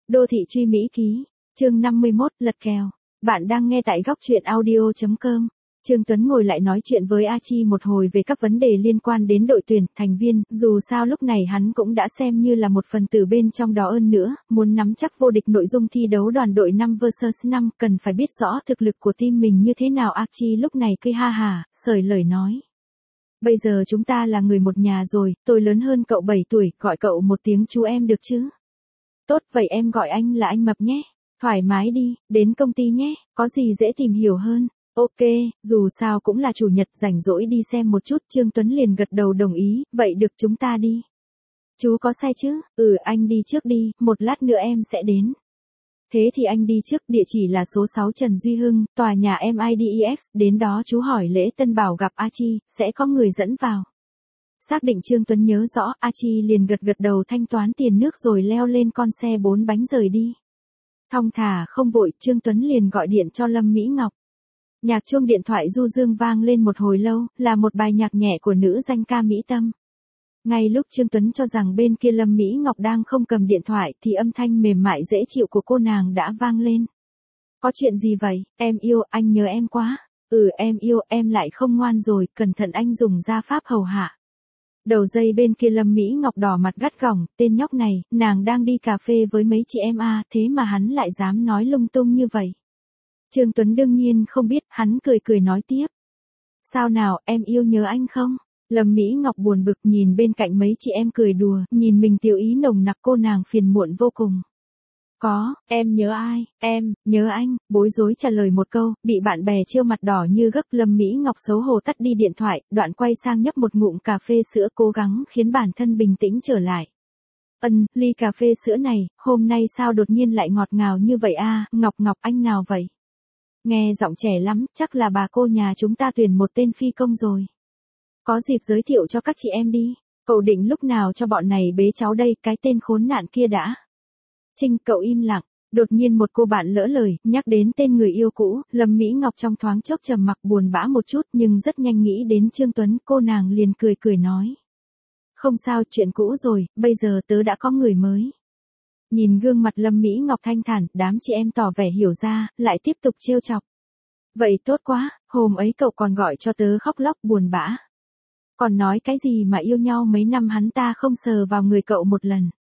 Đô thị truy Mỹ ký, chương 51, lật kèo. Bạn đang nghe tại góc truyện audio.com. Trương Tuấn ngồi lại nói chuyện với A Chi một hồi về các vấn đề liên quan đến đội tuyển, thành viên, dù sao lúc này hắn cũng đã xem như là một phần tử bên trong đó hơn nữa, muốn nắm chắc vô địch nội dung thi đấu đoàn đội 5 vs 5, cần phải biết rõ thực lực của team mình như thế nào. A Chi lúc này cười ha hả, sởi lời nói. Bây giờ chúng ta là người một nhà rồi, tôi lớn hơn cậu 7 tuổi, gọi cậu một tiếng chú em được chứ? Tốt, vậy em gọi anh là anh Mập nhé. Thoải mái đi, đến công ty nhé, có gì dễ tìm hiểu hơn. Ok, dù sao cũng là chủ nhật rảnh rỗi đi xem một chút. Trương Tuấn liền gật đầu đồng ý, vậy được chúng ta đi. Chú có xe chứ? Anh đi trước đi, một lát nữa em sẽ đến. Thế thì anh đi trước, địa chỉ là số 6 Trần Duy Hưng, tòa nhà MIDEX, đến đó chú hỏi Lễ Tân bảo gặp A Chi, sẽ có người dẫn vào. Xác định Trương Tuấn nhớ rõ, A Chi liền gật đầu thanh toán tiền nước rồi leo lên con xe 4 bánh rời đi. Thong thả không vội, Trương Tuấn liền gọi điện cho Lâm Mỹ Ngọc. Nhạc chuông điện thoại du dương vang lên một hồi lâu, là một bài nhạc nhẹ của nữ danh ca Mỹ Tâm. Ngay lúc Trương Tuấn cho rằng bên kia Lâm Mỹ Ngọc đang không cầm điện thoại thì âm thanh mềm mại dễ chịu của cô nàng đã vang lên. Có chuyện gì vậy? Em yêu, anh nhớ em quá. Em yêu, em lại không ngoan rồi, cẩn thận anh dùng gia pháp hầu hạ. Đầu dây bên kia Lâm Mỹ Ngọc đỏ mặt gắt gỏng, tên nhóc này, nàng đang đi cà phê với mấy chị em thế mà hắn lại dám nói lung tung như vậy. Trương Tuấn đương nhiên không biết, hắn cười nói tiếp. Sao nào, em yêu nhớ anh không? Lâm Mỹ Ngọc buồn bực nhìn bên cạnh mấy chị em cười đùa, nhìn mình tiểu ý nồng nặc, cô nàng phiền muộn vô cùng. Có, em nhớ ai? Em, nhớ anh, bối rối trả lời một câu, bị bạn bè trêu mặt đỏ như gấc. Lâm Mỹ Ngọc xấu hổ tắt đi điện thoại, đoạn quay sang nhấp một ngụm cà phê sữa cố gắng khiến bản thân bình tĩnh trở lại. Ly cà phê sữa này, hôm nay sao đột nhiên lại ngọt ngào như vậy Ngọc anh nào vậy? Nghe giọng trẻ lắm, chắc là bà cô nhà chúng ta tuyển một tên phi công rồi. Có dịp giới thiệu cho các chị em đi, cậu định lúc nào cho bọn này bế cháu đây, cái tên khốn nạn kia đã. Trinh, cậu im lặng. Đột nhiên một cô bạn lỡ lời, nhắc đến tên người yêu cũ, Lâm Mỹ Ngọc trong thoáng chốc trầm mặc buồn bã một chút nhưng rất nhanh nghĩ đến Trương Tuấn, cô nàng liền cười nói. Không sao, chuyện cũ rồi, bây giờ tớ đã có người mới. Nhìn gương mặt Lâm Mỹ Ngọc thanh thản, đám chị em tỏ vẻ hiểu ra, lại tiếp tục trêu chọc. Vậy tốt quá, hôm ấy cậu còn gọi cho tớ khóc lóc buồn bã. Còn nói cái gì mà yêu nhau mấy năm hắn ta không sờ vào người cậu một lần.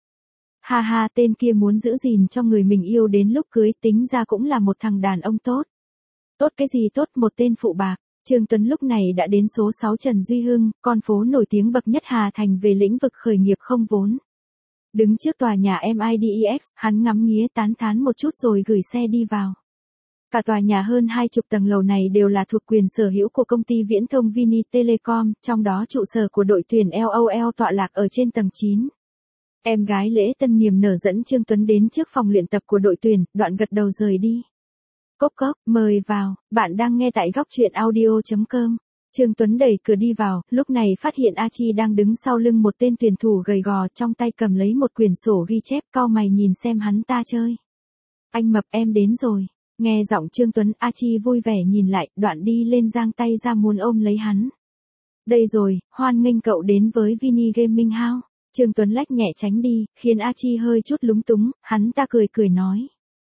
Ha, tên kia muốn giữ gìn cho người mình yêu đến lúc cưới, tính ra cũng là một thằng đàn ông tốt. Tốt cái gì tốt, một tên phụ bạc. Trương Tuấn lúc này đã đến số 6 Trần Duy Hưng, con phố nổi tiếng bậc nhất Hà Thành về lĩnh vực khởi nghiệp không vốn. Đứng trước tòa nhà MIDEX, hắn ngắm nghía tán thán một chút rồi gửi xe đi vào. Cả tòa nhà hơn 20 tầng lầu này đều là thuộc quyền sở hữu của công ty viễn thông Vini Telecom, trong đó trụ sở của đội tuyển LOL tọa lạc ở trên tầng 9. Em gái Lễ Tân niềm nở dẫn Trương Tuấn đến trước phòng luyện tập của đội tuyển, đoạn gật đầu rời đi. Cốc, mời vào, bạn đang nghe tại góc truyện audio.com. Trương Tuấn đẩy cửa đi vào, lúc này phát hiện A Chi đang đứng sau lưng một tên tuyển thủ gầy gò, trong tay cầm lấy một quyển sổ ghi chép, cau mày nhìn xem hắn ta chơi. Anh Mập, em đến rồi. Nghe giọng Trương Tuấn, A Chi vui vẻ nhìn lại, đoạn đi lên giang tay ra muốn ôm lấy hắn. Đây rồi, hoan nghênh cậu đến với Vini Gaming House. Trương Tuấn lách nhẹ tránh đi, khiến A Chi hơi chút lúng túng, hắn ta cười nói.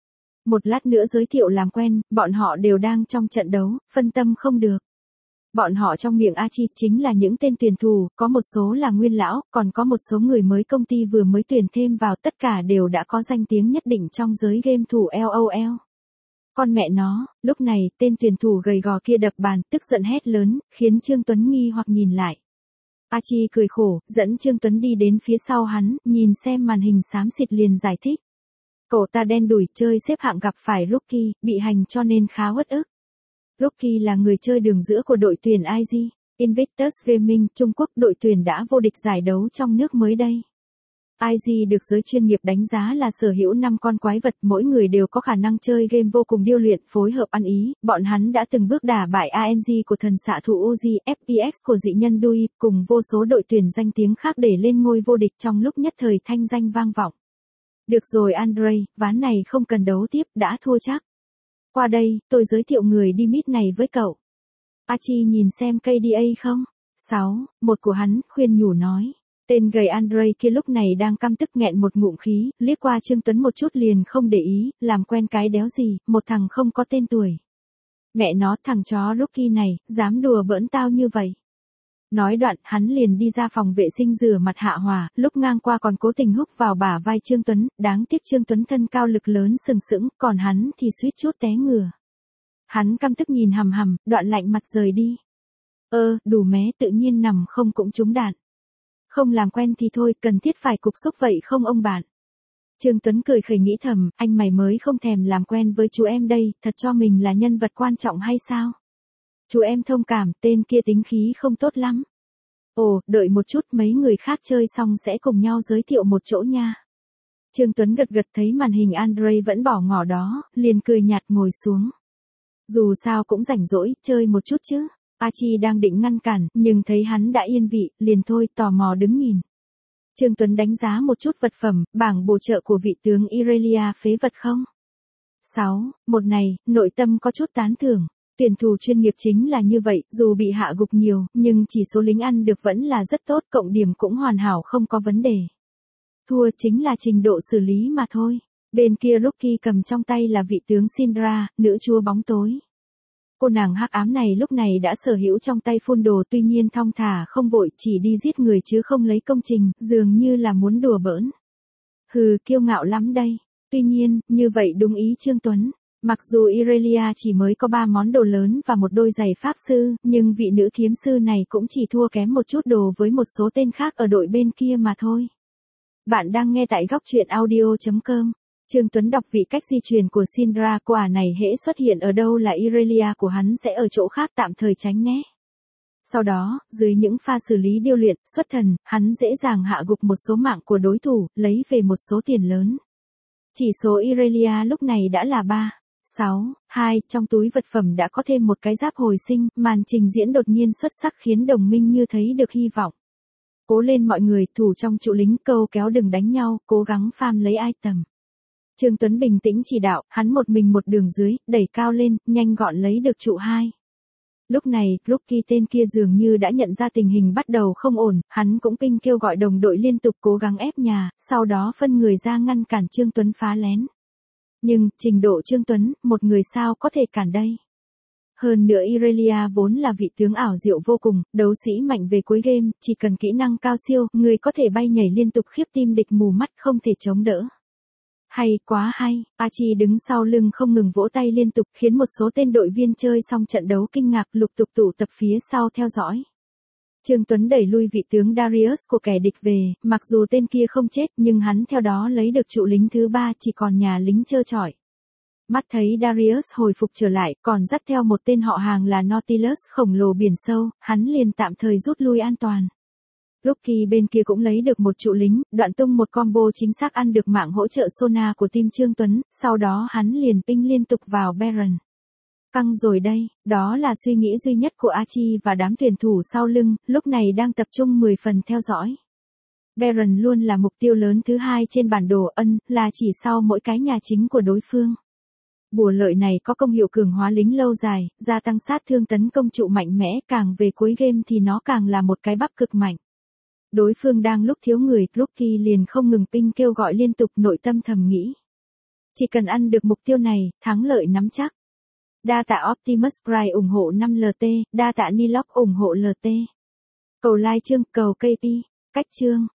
Một lát nữa giới thiệu làm quen, bọn họ đều đang trong trận đấu, phân tâm không được. Bọn họ trong miệng A Chi chính là những tên tuyển thủ, có một số là nguyên lão, còn có một số người mới công ty vừa mới tuyển thêm vào, tất cả đều đã có danh tiếng nhất định trong giới game thủ LOL. Con mẹ nó, lúc này, tên tuyển thủ gầy gò kia đập bàn, tức giận hét lớn, khiến Trương Tuấn nghi hoặc nhìn lại. A Chi cười khổ, dẫn Trương Tuấn đi đến phía sau hắn, nhìn xem màn hình xám xịt liền giải thích. Cậu ta đen đủi, chơi xếp hạng gặp phải Rookie, bị hành cho nên khá uất ức. Rookie là người chơi đường giữa của đội tuyển IG, Invictus Gaming, Trung Quốc, đội tuyển đã vô địch giải đấu trong nước mới đây. IG được giới chuyên nghiệp đánh giá là sở hữu 5 con quái vật, mỗi người đều có khả năng chơi game vô cùng điêu luyện, phối hợp ăn ý, bọn hắn đã từng bước đả bại ANG của thần xạ thủ Uzi, FPX của dị nhân Dui, cùng vô số đội tuyển danh tiếng khác để lên ngôi vô địch trong lúc nhất thời thanh danh vang vọng. Được rồi Andre, ván này không cần đấu tiếp, đã thua chắc. Qua đây, tôi giới thiệu người đi meet này với cậu. A Chi nhìn xem KDA không? 6, một của hắn, khuyên nhủ nói. Tên gầy Andre kia lúc này đang căm tức nghẹn một ngụm khí, liếc qua Trương Tuấn một chút liền không để ý, làm quen cái đéo gì, một thằng không có tên tuổi. Mẹ nó, thằng chó rookie này, dám đùa bỡn tao như vậy. Nói đoạn, hắn liền đi ra phòng vệ sinh rửa mặt hạ hỏa, lúc ngang qua còn cố tình húc vào bả vai Trương Tuấn, đáng tiếc Trương Tuấn thân cao lực lớn sừng sững, còn hắn thì suýt chút té ngửa. Hắn căm tức nhìn hằm hằm, đoạn lạnh mặt rời đi. Đủ mé, tự nhiên nằm không cũng trúng đạn. Không làm quen thì thôi, cần thiết phải cục xúc vậy không ông bạn? Trương Tuấn cười khẩy nghĩ thầm, anh mày mới không thèm làm quen với chú em đây, thật cho mình là nhân vật quan trọng hay sao? Chú em thông cảm, tên kia tính khí không tốt lắm. Ồ, đợi một chút, mấy người khác chơi xong sẽ cùng nhau giới thiệu một chỗ nha. Trương Tuấn gật gật thấy màn hình Andre vẫn bỏ ngỏ đó, liền cười nhạt ngồi xuống. Dù sao cũng rảnh rỗi, chơi một chút chứ. Archie đang định ngăn cản, nhưng thấy hắn đã yên vị, liền thôi, tò mò đứng nhìn. Trương Tuấn đánh giá một chút vật phẩm, bảng bổ trợ của vị tướng Irelia phế vật không? 6. Một này, nội tâm có chút tán thưởng. Tuyển thủ chuyên nghiệp chính là như vậy, dù bị hạ gục nhiều, nhưng chỉ số lính ăn được vẫn là rất tốt, cộng điểm cũng hoàn hảo không có vấn đề. Thua chính là trình độ xử lý mà thôi. Bên kia Rookie cầm trong tay là vị tướng Syndra, nữ chúa bóng tối. Cô nàng hắc ám này lúc này đã sở hữu trong tay phun đồ, tuy nhiên thong thả không vội, chỉ đi giết người chứ không lấy công trình, dường như là muốn đùa bỡn. Hừ, kiêu ngạo lắm đây. Tuy nhiên, như vậy đúng ý Trương Tuấn. Mặc dù Irelia chỉ mới có 3 món đồ lớn và một đôi giày pháp sư, nhưng vị nữ kiếm sư này cũng chỉ thua kém một chút đồ với một số tên khác ở đội bên kia mà thôi. Bạn đang nghe tại góc truyện audio.com. Trương Tuấn đọc vị cách di chuyển của Syndra, quả này hễ xuất hiện ở đâu là Irelia của hắn sẽ ở chỗ khác tạm thời tránh né. Sau đó, dưới những pha xử lý điêu luyện, xuất thần, hắn dễ dàng hạ gục một số mạng của đối thủ, lấy về một số tiền lớn. Chỉ số Irelia lúc này đã là 3. 6, 2, trong túi vật phẩm đã có thêm một cái giáp hồi sinh, màn trình diễn đột nhiên xuất sắc khiến đồng minh như thấy được hy vọng. Cố lên mọi người, thủ trong trụ lính, câu kéo đừng đánh nhau, cố gắng farm lấy item. Trương Tuấn bình tĩnh chỉ đạo, hắn một mình một đường dưới, đẩy cao lên, nhanh gọn lấy được trụ 2. Lúc này, Rookie tên kia dường như đã nhận ra tình hình bắt đầu không ổn, hắn cũng ping kêu gọi đồng đội liên tục cố gắng ép nhà, sau đó phân người ra ngăn cản Trương Tuấn phá lén. Nhưng, trình độ Trương Tuấn, một người sao có thể cản đây? Hơn nữa Irelia vốn là vị tướng ảo diệu vô cùng, đấu sĩ mạnh về cuối game, chỉ cần kỹ năng cao siêu, người có thể bay nhảy liên tục khiếp tim địch mù mắt không thể chống đỡ. Hay, quá hay, Archie đứng sau lưng không ngừng vỗ tay liên tục khiến một số tên đội viên chơi xong trận đấu kinh ngạc lục tục tụ tập phía sau theo dõi. Trương Tuấn đẩy lui vị tướng Darius của kẻ địch về, mặc dù tên kia không chết nhưng hắn theo đó lấy được trụ lính thứ 3 chỉ còn nhà lính trơ trọi. Mắt thấy Darius hồi phục trở lại, còn dắt theo một tên họ hàng là Nautilus khổng lồ biển sâu, hắn liền tạm thời rút lui an toàn. Rookie bên kia cũng lấy được một trụ lính, đoạn tung một combo chính xác ăn được mạng hỗ trợ Sona của team Trương Tuấn, sau đó hắn liền ping liên tục vào Baron. Căng rồi đây, đó là suy nghĩ duy nhất của Archie và đám tuyển thủ sau lưng, lúc này đang tập trung 10 phần theo dõi. Baron luôn là mục tiêu lớn thứ 2 trên bản đồ, là chỉ sau mỗi cái nhà chính của đối phương. Bùa lợi này có công hiệu cường hóa lính lâu dài, gia tăng sát thương tấn công trụ mạnh mẽ, càng về cuối game thì nó càng là một cái bắp cực mạnh. Đối phương đang lúc thiếu người, Rookie liền không ngừng ping kêu gọi liên tục, nội tâm thầm nghĩ. Chỉ cần ăn được mục tiêu này, thắng lợi nắm chắc. Đa tạ Optimus Prime ủng hộ 5 LT, đa tạ Nilock ủng hộ LT. Cầu like chương, cầu KP, cách chương.